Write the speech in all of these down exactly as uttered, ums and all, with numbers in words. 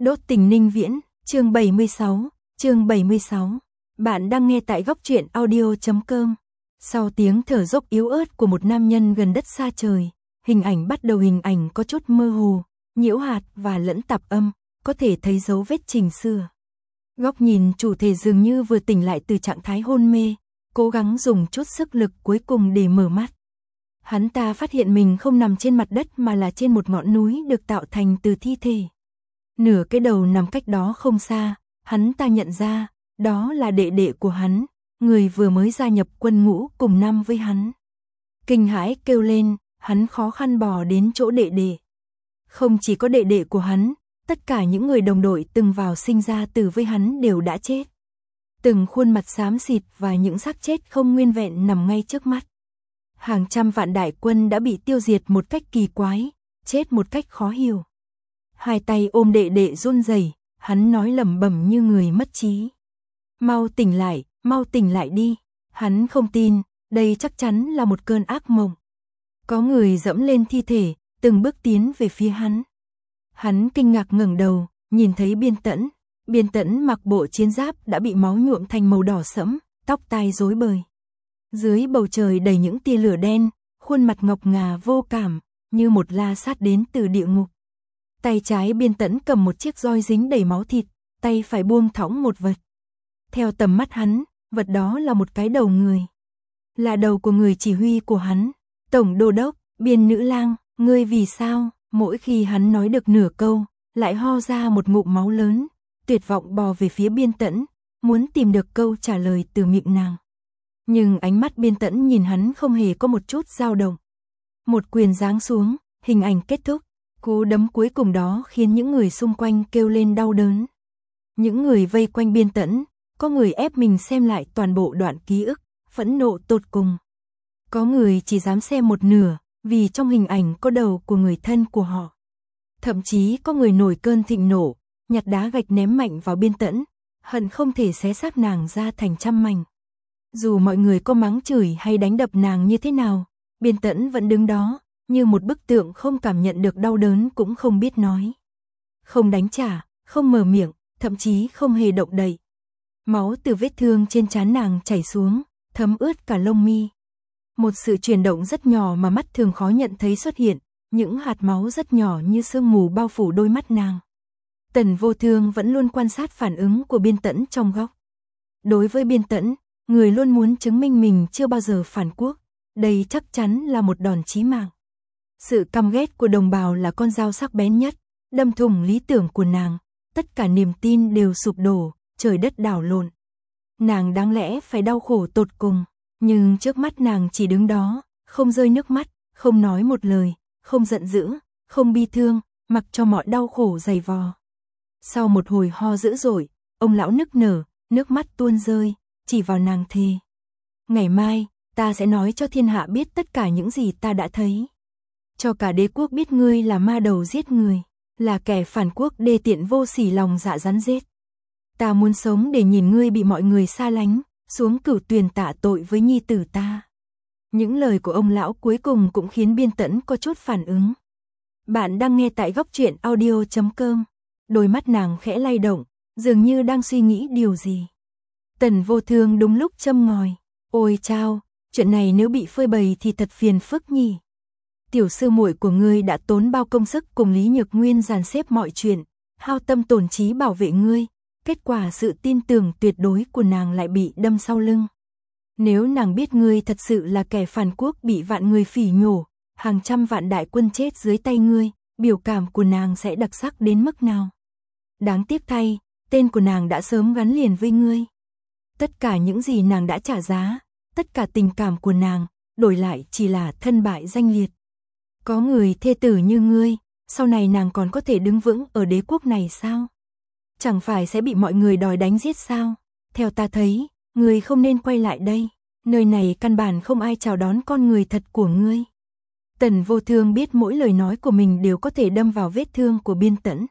Đốt tình Ninh Viễn, chương bảy mươi sáu, chương bảy mươi sáu. Bạn đang nghe tại góc truyện audio chấm com. Sau tiếng thở dốc yếu ớt của một nam nhân gần đất xa trời, hình ảnh bắt đầu hình ảnh có chút mơ hồ, nhiễu hạt và lẫn tạp âm, có thể thấy dấu vết trình xưa. Góc nhìn chủ thể dường như vừa tỉnh lại từ trạng thái hôn mê, cố gắng dùng chút sức lực cuối cùng để mở mắt. Hắn ta phát hiện mình không nằm trên mặt đất mà là trên một ngọn núi được tạo thành từ thi thể. Nửa cái đầu nằm cách đó không xa, hắn ta nhận ra, đó là đệ đệ của hắn, người vừa mới gia nhập quân ngũ cùng năm với hắn. Kinh hãi kêu lên, hắn khó khăn bò đến chỗ đệ đệ. Không chỉ có đệ đệ của hắn, tất cả những người đồng đội từng vào sinh ra tử với hắn đều đã chết. Từng khuôn mặt xám xịt và những xác chết không nguyên vẹn nằm ngay trước mắt. Hàng trăm vạn đại quân đã bị tiêu diệt một cách kỳ quái, chết một cách khó hiểu. Hai tay ôm đệ đệ run rẩy, hắn nói lẩm bẩm như người mất trí. Mau tỉnh lại, mau tỉnh lại đi. Hắn không tin, đây chắc chắn là một cơn ác mộng. Có người dẫm lên thi thể, từng bước tiến về phía hắn. Hắn kinh ngạc ngẩng đầu, nhìn thấy Biên Tẫn. Biên Tẫn mặc bộ chiến giáp đã bị máu nhuộm thành màu đỏ sẫm, tóc tai rối bời. Dưới bầu trời đầy những tia lửa đen, khuôn mặt ngọc ngà vô cảm, như một la sát đến từ địa ngục. Tay trái Biên Tẫn cầm một chiếc roi dính đầy máu thịt, tay phải buông thõng một vật. Theo tầm mắt hắn, vật đó là một cái đầu người. Là đầu của người chỉ huy của hắn, Tổng Đô Đốc, Biên Nữ Lang, ngươi vì sao? Mỗi khi hắn nói được nửa câu, lại ho ra một ngụm máu lớn, tuyệt vọng bò về phía Biên Tẫn, muốn tìm được câu trả lời từ miệng nàng. Nhưng ánh mắt Biên Tẫn nhìn hắn không hề có một chút dao động. Một quyền giáng xuống, hình ảnh kết thúc. Cú đấm cuối cùng đó khiến những người xung quanh kêu lên đau đớn. Những người vây quanh Biên Tẫn, có người ép mình xem lại toàn bộ đoạn ký ức, phẫn nộ tột cùng. Có người chỉ dám xem một nửa, vì trong hình ảnh có đầu của người thân của họ. Thậm chí có người nổi cơn thịnh nộ, nhặt đá gạch ném mạnh vào Biên Tẫn, hận không thể xé xác nàng ra thành trăm mảnh. Dù mọi người có mắng chửi hay đánh đập nàng như thế nào, Biên Tẫn vẫn đứng đó, như một bức tượng không cảm nhận được đau đớn cũng không biết nói. Không đánh trả, không mở miệng, thậm chí không hề động đậy. Máu từ vết thương trên trán nàng chảy xuống, thấm ướt cả lông mi. Một sự chuyển động rất nhỏ mà mắt thường khó nhận thấy xuất hiện, những hạt máu rất nhỏ như sương mù bao phủ đôi mắt nàng. Tần Vô Thương vẫn luôn quan sát phản ứng của Biên Tẫn trong góc. Đối với Biên Tẫn, người luôn muốn chứng minh mình chưa bao giờ phản quốc, đây chắc chắn là một đòn chí mạng. Sự căm ghét của đồng bào là con dao sắc bén nhất, đâm thủng lý tưởng của nàng, tất cả niềm tin đều sụp đổ, trời đất đảo lộn. Nàng đáng lẽ phải đau khổ tột cùng, nhưng trước mắt nàng chỉ đứng đó, không rơi nước mắt, không nói một lời, không giận dữ, không bi thương, mặc cho mọi đau khổ dày vò. Sau một hồi ho dữ dội, ông lão nức nở, nước mắt tuôn rơi, chỉ vào nàng thề. Ngày mai, ta sẽ nói cho thiên hạ biết tất cả những gì ta đã thấy. Cho cả đế quốc biết ngươi là ma đầu giết người, là kẻ phản quốc đê tiện vô sỉ lòng dạ rắn rết. Ta muốn sống để nhìn ngươi bị mọi người xa lánh, xuống cửu tuyền tạ tội với nhi tử ta. Những lời của ông lão cuối cùng cũng khiến Biên Tẫn có chút phản ứng. Bạn đang nghe tại góc truyện audio chấm com. Đôi mắt nàng khẽ lay động, dường như đang suy nghĩ điều gì. Tần Vô Thương đúng lúc châm ngòi. Ôi chao, chuyện này nếu bị phơi bày thì thật phiền phức nhỉ. Tiểu sư muội của ngươi đã tốn bao công sức cùng Lý Nhược Nguyên dàn xếp mọi chuyện, hao tâm tổn trí bảo vệ ngươi, kết quả sự tin tưởng tuyệt đối của nàng lại bị đâm sau lưng. Nếu nàng biết ngươi thật sự là kẻ phản quốc bị vạn người phỉ nhổ, hàng trăm vạn đại quân chết dưới tay ngươi, biểu cảm của nàng sẽ đặc sắc đến mức nào. Đáng tiếc thay, tên của nàng đã sớm gắn liền với ngươi. Tất cả những gì nàng đã trả giá, tất cả tình cảm của nàng, đổi lại chỉ là thân bại danh liệt. Có người thê tử như ngươi, sau này nàng còn có thể đứng vững ở đế quốc này sao? Chẳng phải sẽ bị mọi người đòi đánh giết sao? Theo ta thấy, ngươi không nên quay lại đây, nơi này căn bản không ai chào đón con người thật của ngươi. Tần Vô Thương biết mỗi lời nói của mình đều có thể đâm vào vết thương của Biên Tẫn.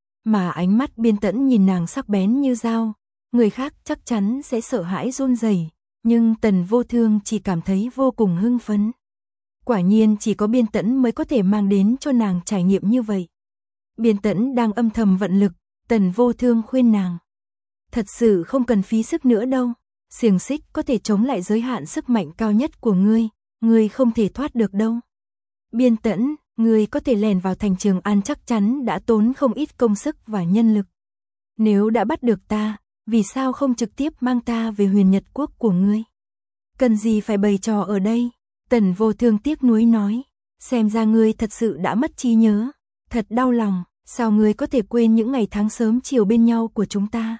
Mà ánh mắt Biên Tẫn nhìn nàng sắc bén như dao, người khác chắc chắn sẽ sợ hãi run rẩy, nhưng Tần Vô Thương chỉ cảm thấy vô cùng hưng phấn. Quả nhiên chỉ có Biên Tẫn mới có thể mang đến cho nàng trải nghiệm như vậy. Biên Tẫn đang âm thầm vận lực, Tần Vô Thương khuyên nàng. Thật sự không cần phí sức nữa đâu. Xiềng xích có thể chống lại giới hạn sức mạnh cao nhất của ngươi, ngươi không thể thoát được đâu. Biên Tẫn, ngươi có thể lèn vào thành Trường An chắc chắn đã tốn không ít công sức và nhân lực. Nếu đã bắt được ta, vì sao không trực tiếp mang ta về Huyền Nhật Quốc của ngươi? Cần gì phải bày trò ở đây? Tần Vô Thương tiếc nuối nói, xem ra ngươi thật sự đã mất trí nhớ, thật đau lòng, sao ngươi có thể quên những ngày tháng sớm chiều bên nhau của chúng ta?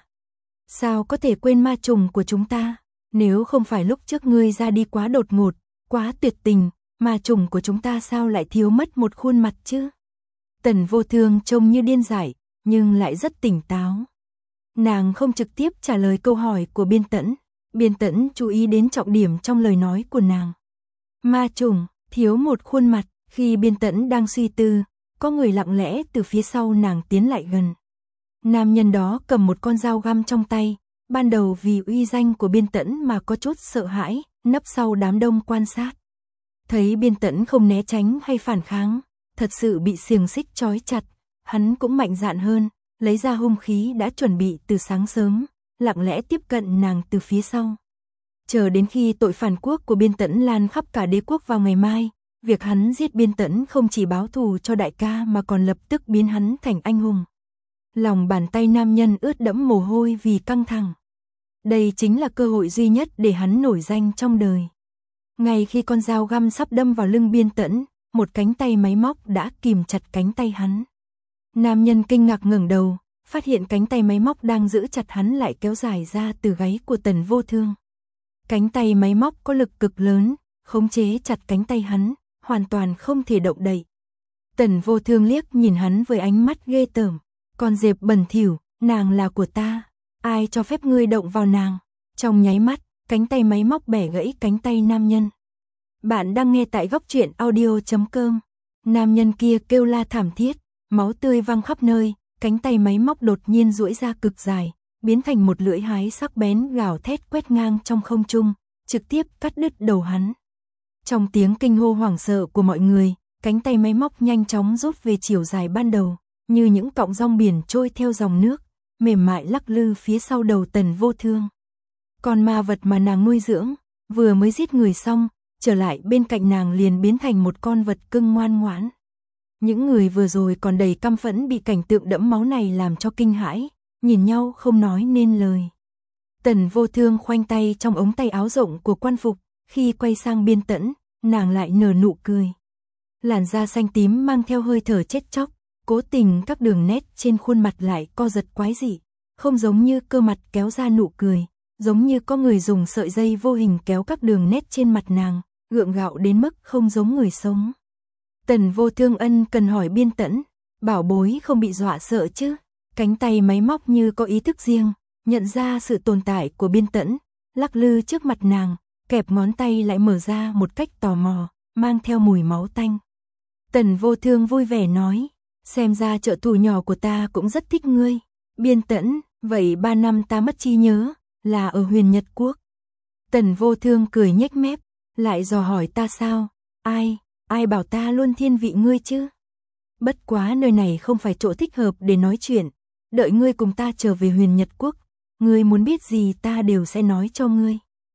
Sao có thể quên ma trùng của chúng ta? Nếu không phải lúc trước ngươi ra đi quá đột ngột, quá tuyệt tình, ma trùng của chúng ta sao lại thiếu mất một khuôn mặt chứ? Tần Vô Thương trông như điên dại, nhưng lại rất tỉnh táo. Nàng không trực tiếp trả lời câu hỏi của Biên Tẫn. Biên Tẫn chú ý đến trọng điểm trong lời nói của nàng. Ma trùng, thiếu một khuôn mặt. Khi Biên Tẫn đang suy tư, có người lặng lẽ từ phía sau nàng tiến lại gần. Nam nhân đó cầm một con dao găm trong tay, ban đầu vì uy danh của Biên Tẫn mà có chút sợ hãi, nấp sau đám đông quan sát. Thấy Biên Tẫn không né tránh hay phản kháng, thật sự bị xiềng xích trói chặt, hắn cũng mạnh dạn hơn, lấy ra hung khí đã chuẩn bị từ sáng sớm, lặng lẽ tiếp cận nàng từ phía sau. Chờ đến khi tội phản quốc của Biên Tẫn lan khắp cả đế quốc vào ngày mai, việc hắn giết Biên Tẫn không chỉ báo thù cho đại ca mà còn lập tức biến hắn thành anh hùng. Lòng bàn tay nam nhân ướt đẫm mồ hôi vì căng thẳng. Đây chính là cơ hội duy nhất để hắn nổi danh trong đời. Ngay khi con dao găm sắp đâm vào lưng Biên Tẫn, một cánh tay máy móc đã kìm chặt cánh tay hắn. Nam nhân kinh ngạc ngẩng đầu, phát hiện cánh tay máy móc đang giữ chặt hắn lại kéo dài ra từ gáy của Tần Vô Thương. Cánh tay máy móc có lực cực lớn, khống chế chặt cánh tay hắn, hoàn toàn không thể động đậy. Tần Vô Thương liếc nhìn hắn với ánh mắt ghê tởm. Con dẹp bẩn thỉu, nàng là của ta, ai cho phép ngươi động vào nàng? Trong nháy mắt, cánh tay máy móc bẻ gãy cánh tay nam nhân. Bạn đang nghe tại góc truyện audio chấm com. Nam nhân kia kêu la thảm thiết, máu tươi văng khắp nơi, cánh tay máy móc đột nhiên duỗi ra cực dài, biến thành một lưỡi hái sắc bén gào thét quét ngang trong không trung, trực tiếp cắt đứt đầu hắn. Trong tiếng kinh hô hoảng sợ của mọi người, cánh tay máy móc nhanh chóng rút về chiều dài ban đầu, như những cọng rong biển trôi theo dòng nước, mềm mại lắc lư phía sau đầu Tần Vô Thương. Con ma vật mà nàng nuôi dưỡng, vừa mới giết người xong, trở lại bên cạnh nàng liền biến thành một con vật cưng ngoan ngoãn. Những người vừa rồi còn đầy căm phẫn bị cảnh tượng đẫm máu này làm cho kinh hãi, nhìn nhau không nói nên lời. Tần Vô Thương khoanh tay trong ống tay áo rộng của quan phục, khi quay sang Biên Tẫn, nàng lại nở nụ cười. Làn da xanh tím mang theo hơi thở chết chóc, cố tình các đường nét trên khuôn mặt lại co giật quái dị, không giống như cơ mặt kéo ra nụ cười, giống như có người dùng sợi dây vô hình kéo các đường nét trên mặt nàng, gượng gạo đến mức không giống người sống. Tần Vô Thương ân cần hỏi Biên Tẫn, bảo bối không bị dọa sợ chứ? Cánh tay máy móc như có ý thức riêng, nhận ra sự tồn tại của Biên Tẫn, lắc lư trước mặt nàng, kẹp ngón tay lại mở ra một cách tò mò, mang theo mùi máu tanh. Tần Vô Thương vui vẻ nói, xem ra trợ thủ nhỏ của ta cũng rất thích ngươi. Biên Tẫn, vậy ba năm ta mất trí nhớ, là ở Huyền Nhật Quốc. Tần Vô Thương cười nhếch mép, lại dò hỏi ta sao? Ai, ai bảo ta luôn thiên vị ngươi chứ? Bất quá nơi này không phải chỗ thích hợp để nói chuyện, đợi ngươi cùng ta trở về Huyền Nhật Quốc, ngươi muốn biết gì ta đều sẽ nói cho ngươi.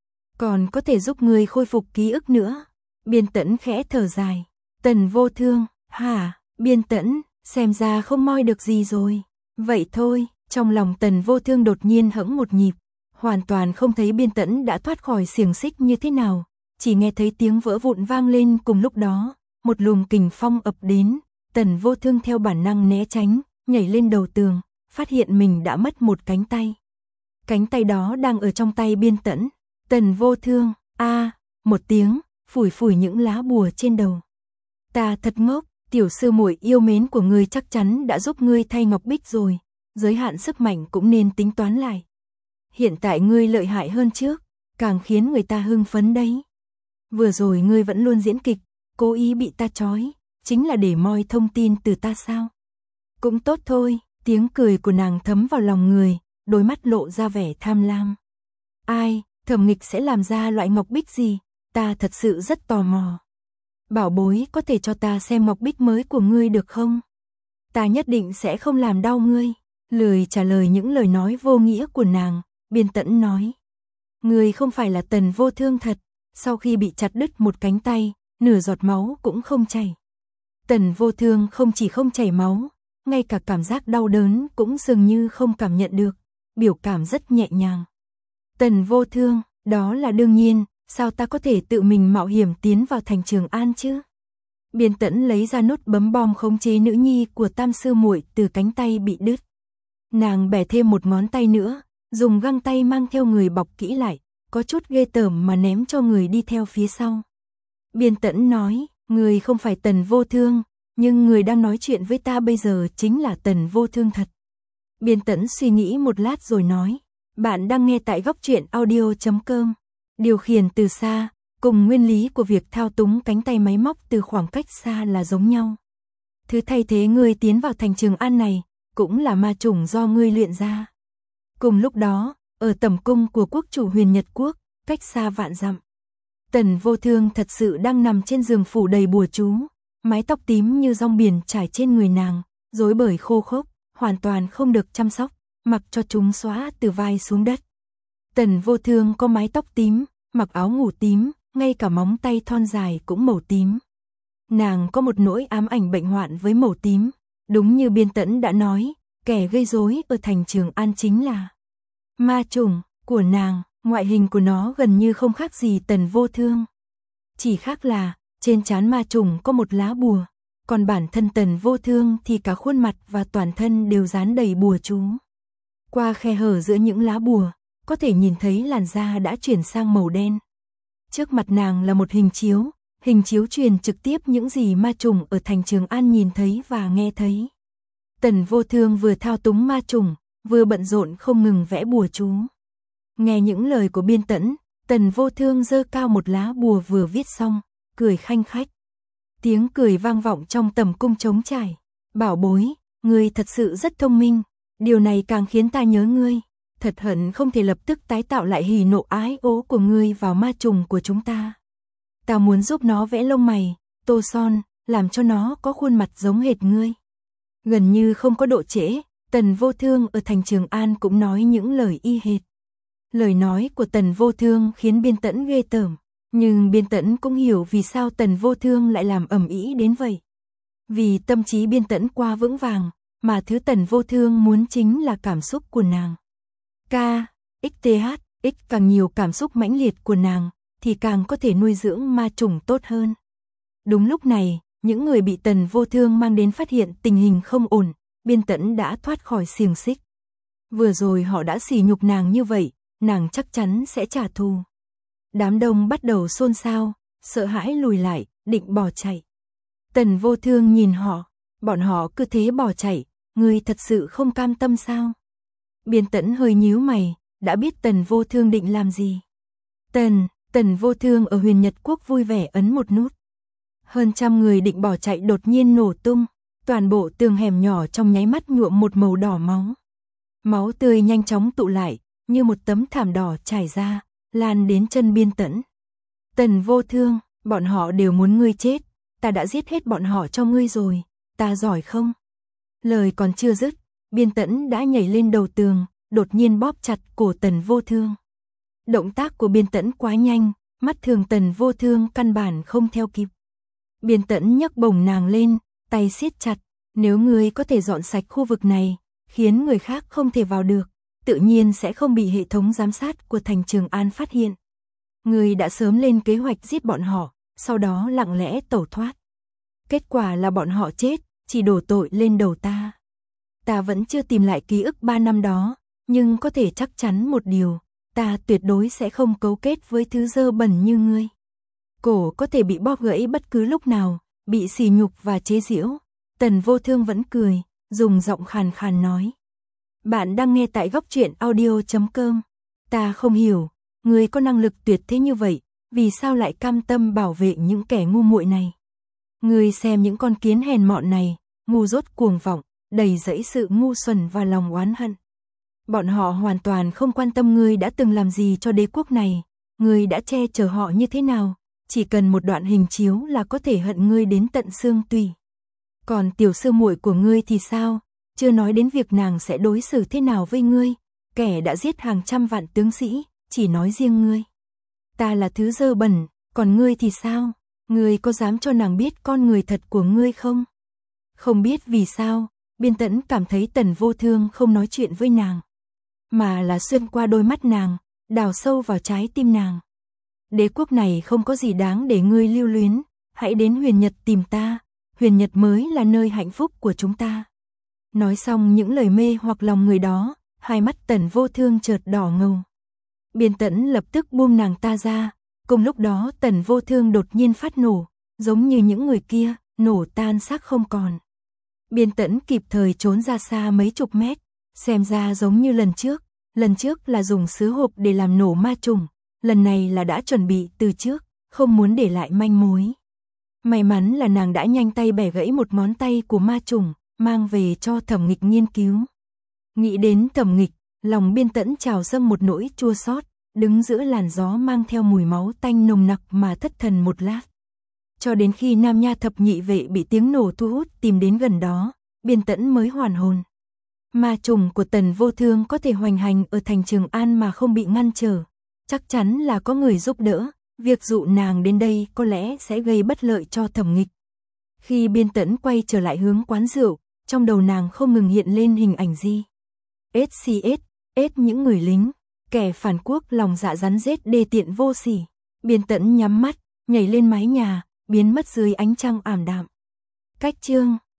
Còn có thể giúp ngươi khôi phục ký ức nữa. Biên Tẫn khẽ thở dài. Tần Vô Thương, hả? Biên Tẫn, xem ra không moi được gì rồi. Vậy thôi, trong lòng Tần Vô Thương đột nhiên hững một nhịp, hoàn toàn không thấy Biên Tẫn đã thoát khỏi xiềng xích như thế nào, chỉ nghe thấy tiếng vỡ vụn vang lên cùng lúc đó, một luồng kình phong ập đến, Tần Vô Thương theo bản năng né tránh, nhảy lên đầu tường, phát hiện mình đã mất một cánh tay. Cánh tay đó đang ở trong tay Biên Tẫn. Tần Vô Thương, a, à, một tiếng, phủi phủi những lá bùa trên đầu. Ta thật ngốc, tiểu sư muội yêu mến của ngươi chắc chắn đã giúp ngươi thay ngọc bích rồi, giới hạn sức mạnh cũng nên tính toán lại. Hiện tại ngươi lợi hại hơn trước, càng khiến người ta hưng phấn đấy. Vừa rồi ngươi vẫn luôn diễn kịch, cố ý bị ta trói, chính là để moi thông tin từ ta sao? Cũng tốt thôi, tiếng cười của nàng thấm vào lòng người, đôi mắt lộ ra vẻ tham lam. Ai, Thẩm Nghịch sẽ làm ra loại ngọc bích gì? Ta thật sự rất tò mò. Bảo bối có thể cho ta xem ngọc bích mới của ngươi được không? Ta nhất định sẽ không làm đau ngươi. Lười trả lời những lời nói vô nghĩa của nàng, Biên Tẫn nói. Ngươi không phải là Tần Vô Thương thật, sau khi bị chặt đứt một cánh tay, nửa giọt máu cũng không chảy. Tần Vô Thương không chỉ không chảy máu, ngay cả cảm giác đau đớn cũng dường như không cảm nhận được, biểu cảm rất nhẹ nhàng. Tần Vô Thương, đó là đương nhiên, sao ta có thể tự mình mạo hiểm tiến vào thành Trường An chứ? Biên Tẫn lấy ra nút bấm bom khống chế nữ nhi của Tam sư muội từ cánh tay bị đứt. Nàng bẻ thêm một ngón tay nữa, dùng găng tay mang theo người bọc kỹ lại, có chút ghê tởm mà ném cho người đi theo phía sau. Biên Tẫn nói, người không phải Tần Vô Thương, nhưng người đang nói chuyện với ta bây giờ chính là Tần Vô Thương thật. Biên Tẫn suy nghĩ một lát rồi nói, bạn đang nghe tại góc truyện audio chấm com. Điều khiển từ xa, cùng nguyên lý của việc thao túng cánh tay máy móc từ khoảng cách xa là giống nhau. Thứ thay thế ngươi tiến vào thành Trường An này, cũng là ma chủng do ngươi luyện ra. Cùng lúc đó, ở tẩm cung của quốc chủ Huyền Nhật Quốc, cách xa vạn dặm, Tần Vô Thương thật sự đang nằm trên giường phủ đầy bùa chú, mái tóc tím như rong biển trải trên người nàng, rối bời khô khốc, hoàn toàn không được chăm sóc, mặc cho chúng xóa từ vai xuống đất. Tần Vô Thương có mái tóc tím, mặc áo ngủ tím, ngay cả móng tay thon dài cũng màu tím. Nàng có một nỗi ám ảnh bệnh hoạn với màu tím, đúng như Biên Tẫn đã nói, kẻ gây rối ở thành Trường An chính là ma chủng của nàng, ngoại hình của nó gần như không khác gì Tần Vô Thương. Chỉ khác là, trên trán ma chủng có một lá bùa, còn bản thân Tần Vô Thương thì cả khuôn mặt và toàn thân đều dán đầy bùa chú. Qua khe hở giữa những lá bùa, có thể nhìn thấy làn da đã chuyển sang màu đen. Trước mặt nàng là một hình chiếu, hình chiếu truyền trực tiếp những gì ma chủng ở thành Trường An nhìn thấy và nghe thấy. Tần Vô Thương vừa thao túng ma chủng, vừa bận rộn không ngừng vẽ bùa chú. Nghe những lời của Biên Tẫn, Tần Vô Thương giơ cao một lá bùa vừa viết xong, cười khanh khách. Tiếng cười vang vọng trong tầm cung trống trải. Bảo bối, ngươi thật sự rất thông minh, điều này càng khiến ta nhớ ngươi. Thật hận không thể lập tức tái tạo lại hỉ nộ ái ố của ngươi vào ma trùng của chúng ta. Ta muốn giúp nó vẽ lông mày, tô son, làm cho nó có khuôn mặt giống hệt ngươi. Gần như không có độ trễ, Tần Vô Thương ở thành Trường An cũng nói những lời y hệt. Lời nói của Tần Vô Thương khiến Biên Tẫn ghê tởm, nhưng Biên Tẫn cũng hiểu vì sao Tần Vô Thương lại làm ầm ĩ đến vậy. Vì tâm trí Biên Tẫn qua vững vàng, mà thứ Tần Vô Thương muốn chính là cảm xúc của nàng. K, X T H, X càng nhiều cảm xúc mãnh liệt của nàng, thì càng có thể nuôi dưỡng ma trùng tốt hơn. Đúng lúc này, những người bị Tần Vô Thương mang đến phát hiện tình hình không ổn, Biên Tẫn đã thoát khỏi xiềng xích. Vừa rồi họ đã sỉ nhục nàng như vậy, nàng chắc chắn sẽ trả thù. Đám đông bắt đầu xôn xao, sợ hãi lùi lại, định bỏ chạy. Tần Vô Thương nhìn họ, bọn họ cứ thế bỏ chạy, ngươi thật sự không cam tâm sao? Biên Tẫn hơi nhíu mày, đã biết Tần Vô Thương định làm gì. Tần, Tần Vô Thương ở Huyền Nhật Quốc vui vẻ ấn một nút. Hơn trăm người định bỏ chạy đột nhiên nổ tung, toàn bộ tường hẻm nhỏ trong nháy mắt nhuộm một màu đỏ máu. Máu tươi nhanh chóng tụ lại, như một tấm thảm đỏ trải ra, lan đến chân Biên Tẫn. Tần Vô Thương, bọn họ đều muốn ngươi chết, ta đã giết hết bọn họ cho ngươi rồi, ta giỏi không? Lời còn chưa dứt, Biên Tẫn đã nhảy lên đầu tường, đột nhiên bóp chặt cổ Tần Vô Thương. Động tác của Biên Tẫn quá nhanh, mắt thường Tần Vô Thương căn bản không theo kịp. Biên Tẫn nhấc bổng nàng lên, tay siết chặt, nếu ngươi có thể dọn sạch khu vực này, khiến người khác không thể vào được, tự nhiên sẽ không bị hệ thống giám sát của thành Trường An phát hiện. Ngươi đã sớm lên kế hoạch giết bọn họ, sau đó lặng lẽ tẩu thoát. Kết quả là bọn họ chết, chỉ đổ tội lên đầu ta. Ta vẫn chưa tìm lại ký ức ba năm đó, nhưng có thể chắc chắn một điều, ta tuyệt đối sẽ không cấu kết với thứ dơ bẩn như ngươi. Cổ có thể bị bóp gãy bất cứ lúc nào, bị sỉ nhục và chế giễu. Tần Vô Thương vẫn cười, dùng giọng khàn khàn nói. Bạn đang nghe tại góc truyện audio chấm com. Ta không hiểu, ngươi có năng lực tuyệt thế như vậy, vì sao lại cam tâm bảo vệ những kẻ ngu muội này? Ngươi xem những con kiến hèn mọn này, ngu dốt cuồng vọng, đầy dẫy sự ngu xuẩn và lòng oán hận. Bọn họ hoàn toàn không quan tâm ngươi đã từng làm gì cho đế quốc này, ngươi đã che chở họ như thế nào, chỉ cần một đoạn hình chiếu là có thể hận ngươi đến tận xương tủy. Còn tiểu sư muội của ngươi thì sao? chưa nói đến việc nàng sẽ đối xử thế nào với ngươi, kẻ đã giết hàng trăm vạn tướng sĩ, chỉ nói riêng ngươi. Ta là thứ dơ bẩn, còn ngươi thì sao? Ngươi có dám cho nàng biết con người thật của ngươi không? Không biết vì sao, Biên Tẫn cảm thấy Tần Vô Thương không nói chuyện với nàng, mà là xuyên qua đôi mắt nàng, đào sâu vào trái tim nàng. Đế quốc này không có gì đáng để ngươi lưu luyến, hãy đến Huyền Nhật tìm ta, Huyền Nhật mới là nơi hạnh phúc của chúng ta. Nói xong những lời mê hoặc lòng người đó, hai mắt Tần Vô Thương chợt đỏ ngầu. Biên Tẫn lập tức buông nàng ta ra, cùng lúc đó Tần Vô Thương đột nhiên phát nổ, giống như những người kia, nổ tan xác không còn. Biên Tẫn kịp thời trốn ra xa mấy chục mét, xem ra giống như lần trước, lần trước là dùng sứ hộp để làm nổ ma trùng, lần này là đã chuẩn bị từ trước, không muốn để lại manh mối. May mắn là nàng đã nhanh tay bẻ gãy một ngón tay của ma trùng, mang về cho Thẩm Nghịch nghiên cứu. Nghĩ đến Thẩm Nghịch, lòng Biên Tẫn trào dâng một nỗi chua xót, đứng giữa làn gió mang theo mùi máu tanh nồng nặc mà thất thần một lát. Cho đến khi Nam Nha thập nhị vệ bị tiếng nổ thu hút tìm đến gần đó, Biên Tẫn mới hoàn hồn. Ma trùng của Tần Vô Thương có thể hoành hành ở thành Trường An mà không bị ngăn trở, chắc chắn là có người giúp đỡ, việc dụ nàng đến đây có lẽ sẽ gây bất lợi cho Thẩm Nghịch. Khi Biên Tẫn quay trở lại hướng quán rượu, trong đầu nàng không ngừng hiện lên hình ảnh gì. ét xê ét, ết những người lính, kẻ phản quốc lòng dạ rắn rết đê tiện vô sỉ. Biên Tẫn nhắm mắt, nhảy lên mái nhà, biến mất dưới ánh trăng ảm đạm. Cách chương